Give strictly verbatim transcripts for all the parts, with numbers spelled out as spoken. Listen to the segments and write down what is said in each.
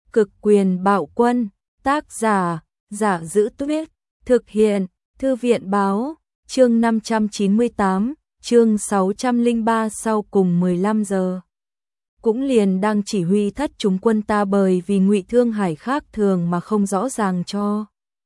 Cực quyền bạo quân, tác giả, Giả Giữ Tuyết, thực hiện, Thư viện báo, chương năm trăm chín mươi tám, chương sáu trăm lẻ ba sau cùng mười lăm giờ. Cũng liền đang chỉ huy thất chúng quân ta bởi vì Ngụy Thương Hải khác thường mà không rõ ràng cho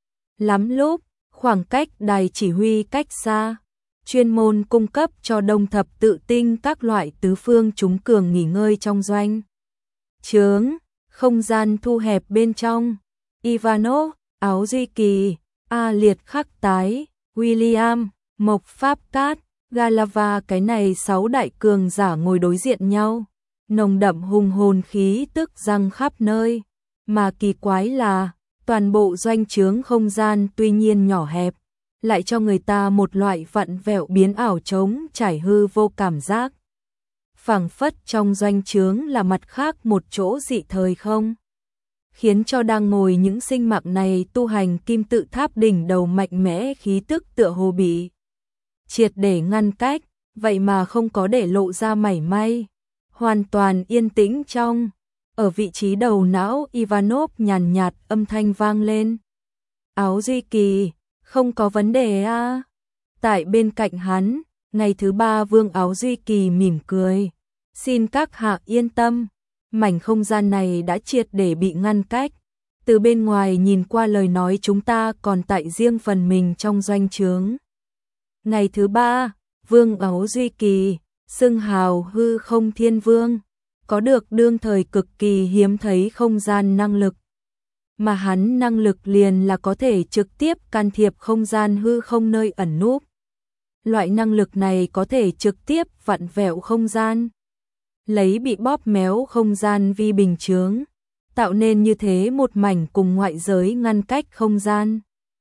lắm lúc, khoảng cách đài chỉ huy cách xa, chuyên môn cung cấp cho đông thập tự tinh các loại tứ phương chúng cường nghỉ ngơi trong doanh trướng, không gian thu hẹp bên trong. Ivanov, Áo Duy Kỳ, A Liệt Khắc Tái, William, Mộc Pháp Cát, Galava, cái này sáu đại cường giả ngồi đối diện nhau, nồng đậm hùng hồn khí tức răng khắp nơi, mà kỳ quái là toàn bộ doanh trướng không gian tuy nhiên nhỏ hẹp, lại cho người ta một loại vặn vẹo biến ảo trống trải hư vô cảm giác. Phảng phất trong doanh trướng là mặt khác một chỗ dị thời không, khiến cho đang ngồi những sinh mạng này tu hành kim tự tháp đỉnh đầu mạnh mẽ khí tức tựa hồ bị triệt để ngăn cách, vậy mà không có để lộ ra mảy may, hoàn toàn yên tĩnh trong. Ở vị trí đầu não Ivanov nhàn nhạt âm thanh vang lên. Áo Duy Kỳ, không có vấn đề à? Tại bên cạnh hắn, ngày thứ ba Vương Áo Duy Kỳ mỉm cười. Xin các hạ yên tâm, mảnh không gian này đã triệt để bị ngăn cách. Từ bên ngoài nhìn qua lời nói chúng ta còn tại riêng phần mình trong doanh trướng. Ngày thứ ba, Vương Áo Duy Kỳ, xưng hào hư không thiên vương, có được đương thời cực kỳ hiếm thấy không gian năng lực. Mà hắn năng lực liền là có thể trực tiếp can thiệp không gian hư không nơi ẩn núp. Loại năng lực này có thể trực tiếp vặn vẹo không gian, lấy bị bóp méo không gian vi bình chướng, tạo nên như thế một mảnh cùng ngoại giới ngăn cách không gian.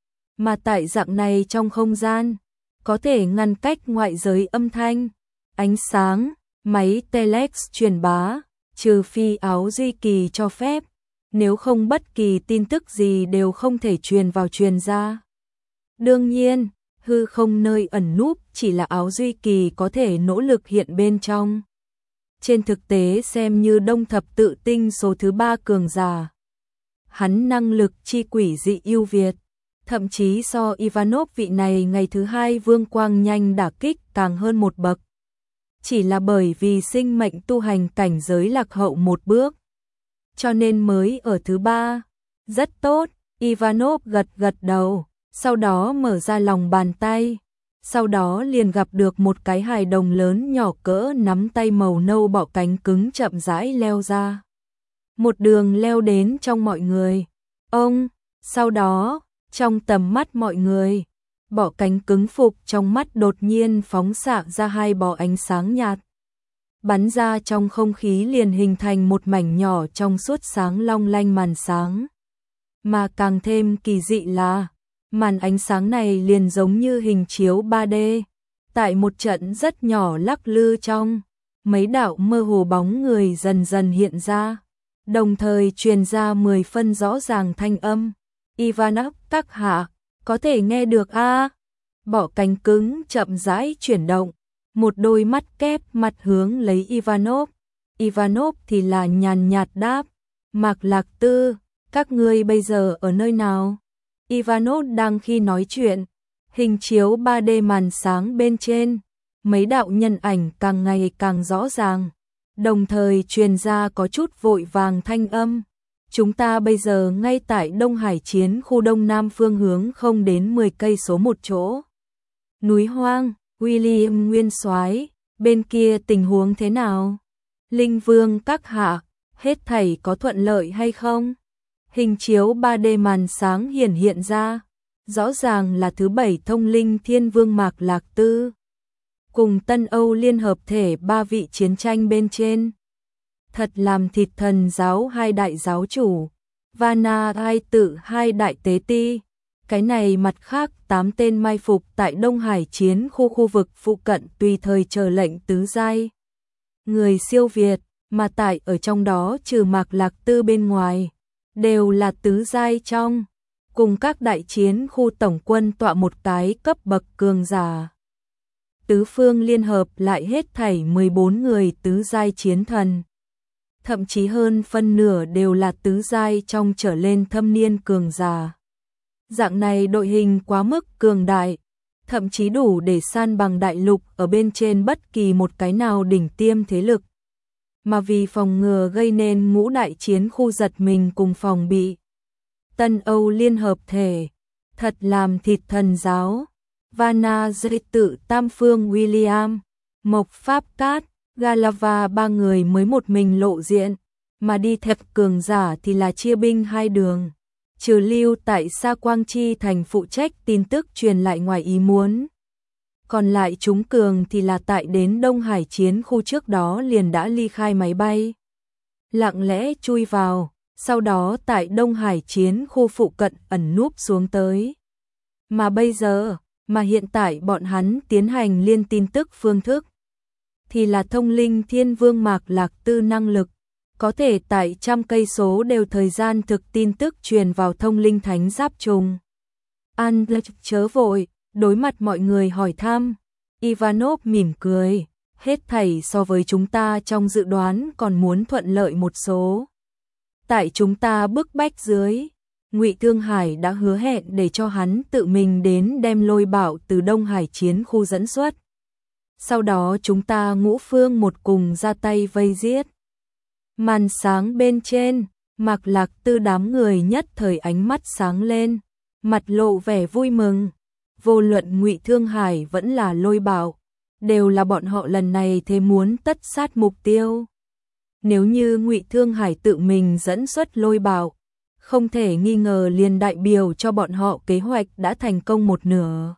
Mà tại dạng này trong không gian, có thể ngăn cách ngoại giới âm thanh, ánh sáng, máy telex truyền bá, trừ phi Áo Duy Kỳ cho phép, nếu không bất kỳ tin tức gì đều không thể truyền vào truyền ra. Đương nhiên, hư không nơi ẩn núp chỉ là Áo Duy Kỳ có thể nỗ lực hiện bên trong. Trên thực tế xem như đông thập tự tinh số thứ ba cường giả. Hắn năng lực chi quỷ dị ưu việt, thậm chí so Ivanov vị này ngày thứ hai vương quang nhanh đả kích càng hơn một bậc. Chỉ là bởi vì sinh mệnh tu hành cảnh giới lạc hậu một bước, cho nên mới ở thứ ba. Rất tốt, Ivanov gật gật đầu, sau đó mở ra lòng bàn tay. Sau đó liền gặp được một cái hài đồng lớn nhỏ cỡ nắm tay màu nâu bọ cánh cứng chậm rãi leo ra. Một đường leo đến trong mọi người. Ông, sau đó, trong tầm mắt mọi người, bọ cánh cứng phục trong mắt đột nhiên phóng xạ ra hai bó ánh sáng nhạt. Bắn ra trong không khí liền hình thành một mảnh nhỏ trong suốt sáng long lanh màn sáng. Mà càng thêm kỳ dị là màn ánh sáng này liền giống như hình chiếu ba D, tại một trận rất nhỏ lắc lư trong, mấy đạo mơ hồ bóng người dần dần hiện ra, đồng thời truyền ra mười phân rõ ràng thanh âm. Ivanov, các hạ, có thể nghe được a? À? Bọ cánh cứng chậm rãi chuyển động, một đôi mắt kép mặt hướng lấy Ivanov. Ivanov thì là nhàn nhạt đáp, Mạc Lạc Tư, các ngươi bây giờ ở nơi nào? Ivanov đang khi nói chuyện, hình chiếu ba D màn sáng bên trên, mấy đạo nhân ảnh càng ngày càng rõ ràng, đồng thời truyền ra có chút vội vàng thanh âm. Chúng ta bây giờ ngay tại Đông Hải chiến khu đông nam phương hướng không đến mười cây số một chỗ. Núi hoang, William Nguyên Soái, bên kia tình huống thế nào? Linh Vương các hạ, hết thảy có thuận lợi hay không? Hình chiếu ba D màn sáng hiển hiện ra, rõ ràng là thứ bảy thông linh thiên vương Mạc Lạc Tư, cùng Tân Âu Liên hợp thể ba vị chiến tranh bên trên. Thật làm thịt thần giáo hai đại giáo chủ, Vana hai tự hai đại tế ti, cái này mặt khác tám tên mai phục tại Đông Hải chiến khu khu vực phụ cận tùy thời chờ lệnh tứ giai. Người siêu việt, mà tại ở trong đó trừ Mạc Lạc Tư bên ngoài, đều là tứ giai trong, cùng các đại chiến khu tổng quân tọa một cái cấp bậc cường giả. Tứ phương liên hợp lại hết thảy mười bốn người tứ giai chiến thần. thậm chí hơn phân nửa đều là tứ giai trong trở lên thâm niên cường giả. Dạng này đội hình quá mức cường đại, thậm chí đủ để san bằng đại lục ở bên trên bất kỳ một cái nào đỉnh tiêm thế lực. Mà vì phòng ngừa gây nên ngũ đại chiến khu giật mình cùng phòng bị Tân Âu liên hợp thể, thật làm thịt thần giáo. Vanna dây tự Tam Phương William, Mộc Pháp Cát, Galava ba người mới một mình lộ diện, mà đi thẹp cường giả thì là chia binh hai đường. Trừ lưu tại Sa Quang Chi thành phụ trách tin tức truyền lại ngoài ý muốn. Còn lại chúng cường thì là tại đến Đông Hải chiến khu trước đó liền đã ly khai máy bay. Lặng lẽ chui vào, sau đó tại Đông Hải chiến khu phụ cận ẩn núp xuống tới. Mà bây giờ, mà hiện tại bọn hắn tiến hành liên tin tức phương thức, thì là thông linh thiên vương Mạc Lạc Tư năng lực, có thể tại trăm cây số đều thời gian thực tin tức truyền vào thông linh thánh giáp trùng. An chớ vội, đối mặt mọi người hỏi thăm, Ivanov mỉm cười, hết thảy so với chúng ta trong dự đoán còn muốn thuận lợi một số. Tại chúng ta bức bách dưới, Ngụy Thương Hải đã hứa hẹn để cho hắn tự mình đến đem Lôi Bảo từ Đông Hải chiến khu dẫn xuất. Sau đó chúng ta ngũ phương một cùng ra tay vây giết. Màn sáng bên trên, Mạc Lạc Tư đám người nhất thời ánh mắt sáng lên, mặt lộ vẻ vui mừng. Vô luận Ngụy Thương Hải vẫn là Lôi Bảo, đều là bọn họ lần này thế muốn tất sát mục tiêu. Nếu như Ngụy Thương Hải tự mình dẫn xuất Lôi Bảo, không thể nghi ngờ liền đại biểu cho bọn họ kế hoạch đã thành công một nửa.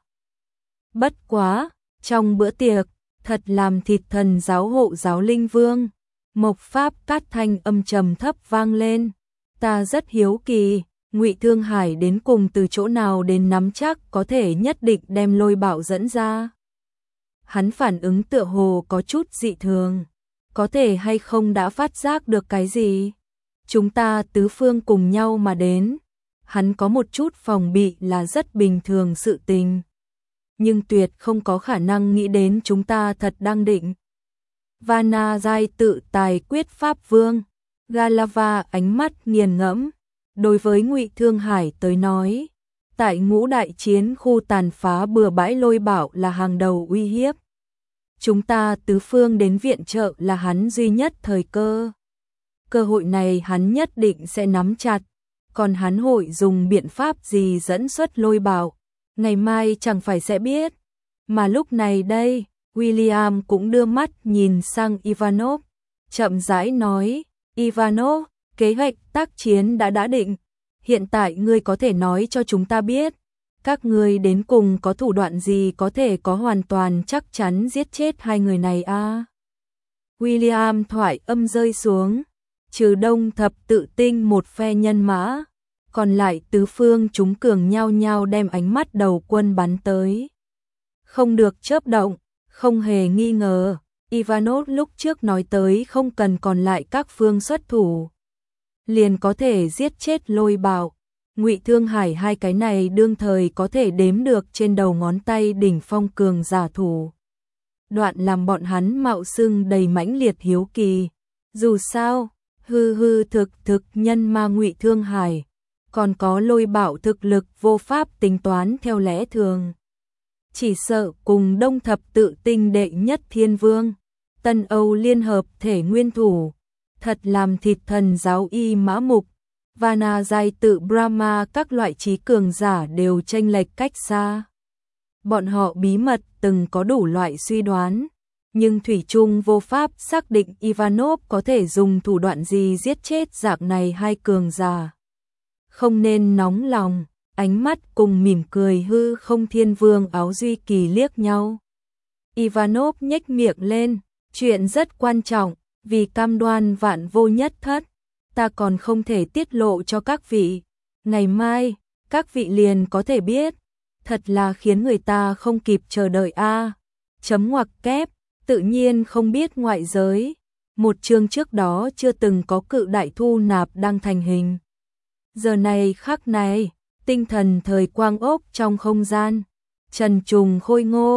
Bất quá, trong bữa tiệc, thật làm thịt thần giáo hộ giáo linh vương, Mộc Pháp Cát thanh âm trầm thấp vang lên. Ta rất hiếu kỳ, Ngụy Thương Hải đến cùng từ chỗ nào đến nắm chắc có thể nhất định đem Lôi Bảo dẫn ra. Hắn phản ứng tựa hồ có chút dị thường, có thể hay không đã phát giác được cái gì? Chúng ta tứ phương cùng nhau mà đến, hắn có một chút phòng bị là rất bình thường sự tình. Nhưng tuyệt không có khả năng nghĩ đến chúng ta thật đang định. Vanna giai tự tài quyết pháp vương, Galava ánh mắt nghiền ngẫm, đối với Ngụy Thương Hải tới nói, tại ngũ đại chiến khu tàn phá bừa bãi Lôi Bảo là hàng đầu uy hiếp. Chúng ta tứ phương đến viện trợ là hắn duy nhất thời cơ. Cơ hội này hắn nhất định sẽ nắm chặt, còn hắn hội dùng biện pháp gì dẫn xuất Lôi Bảo, ngày mai chẳng phải sẽ biết. Mà lúc này đây, William cũng đưa mắt nhìn sang Ivanov, chậm rãi nói, Ivanov, kế hoạch tác chiến đã đã định, hiện tại ngươi có thể nói cho chúng ta biết, các ngươi đến cùng có thủ đoạn gì có thể có hoàn toàn chắc chắn giết chết hai người này a? À? William thoại âm rơi xuống, trừ Đông Thập Tự Tinh một phe nhân mã, còn lại tứ phương chúng cường nhau nhau đem ánh mắt đầu quân bắn tới. Không được chớp động, không hề nghi ngờ, Ivanov lúc trước nói tới không cần còn lại các phương xuất thủ, liền có thể giết chết Lôi Bảo. Ngụy Thương Hải hai cái này đương thời có thể đếm được trên đầu ngón tay đỉnh phong cường giả thủ. Đoạn làm bọn hắn mạo xưng đầy mãnh liệt hiếu kỳ. Dù sao, hư hư thực thực nhân ma Ngụy Thương Hải, còn có Lôi Bảo thực lực vô pháp tính toán theo lẽ thường. Chỉ sợ cùng Đông Thập Tự Tinh đệ nhất thiên vương, Tân Âu liên hợp thể nguyên thủ, thật làm thịt thần giáo y mã mục, Vanna giai tự Brahma các loại trí cường giả đều chênh lệch cách xa. Bọn họ bí mật từng có đủ loại suy đoán, nhưng thủy chung vô pháp xác định Ivanov có thể dùng thủ đoạn gì giết chết dạng này hai cường giả. Không nên nóng lòng, ánh mắt cùng mỉm cười hư không thiên vương áo duy kỳ liếc nhau. Ivanov nhếch miệng lên, chuyện rất quan trọng, vì cam đoan vạn vô nhất thất, ta còn không thể tiết lộ cho các vị. Ngày mai, các vị liền có thể biết, thật là khiến người ta không kịp chờ đợi a. Chấm ngoặc kép, tự nhiên không biết ngoại giới. Một chương trước đó chưa từng có cự đại thu nạp đang thành hình. Giờ này khắc này, tinh thần thời quang ốc trong không gian, trần trùng khôi ngô,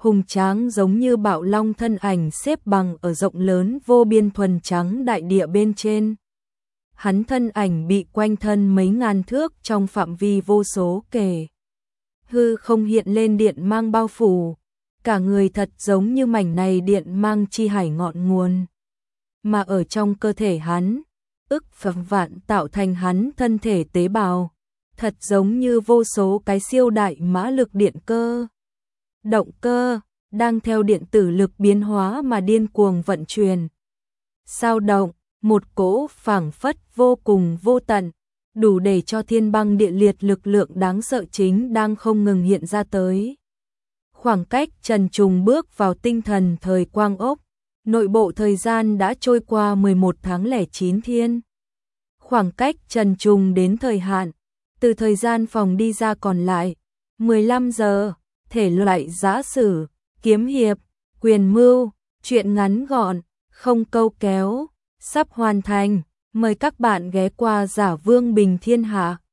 hùng tráng giống như bạo long thân ảnh xếp bằng ở rộng lớn vô biên thuần trắng đại địa bên trên. Hắn thân ảnh bị quanh thân mấy ngàn thước trong phạm vi vô số kể. Hư không hiện lên điện mang bao phủ, cả người thật giống như mảnh này điện mang chi hải ngọn nguồn. Mà ở trong cơ thể hắn, ức phẩm vạn tạo thành hắn thân thể tế bào, thật giống như vô số cái siêu đại mã lực điện cơ. Động cơ, đang theo điện tử lực biến hóa mà điên cuồng vận chuyển. Sao động, một cỗ phảng phất vô cùng vô tận, đủ để cho thiên băng địa liệt lực lượng đáng sợ chính đang không ngừng hiện ra tới. Khoảng cách Trần Trùng bước vào tinh thần thời quang ốc, nội bộ thời gian đã trôi qua mười một tháng lẻ chín thiên. Khoảng cách Trần Trùng đến thời hạn, từ thời gian phòng đi ra còn lại, mười lăm giờ, thể loại giã sử, kiếm hiệp, quyền mưu, truyện ngắn gọn, không câu kéo, sắp hoàn thành, mời các bạn ghé qua Giả Vương Bình Thiên Hạ.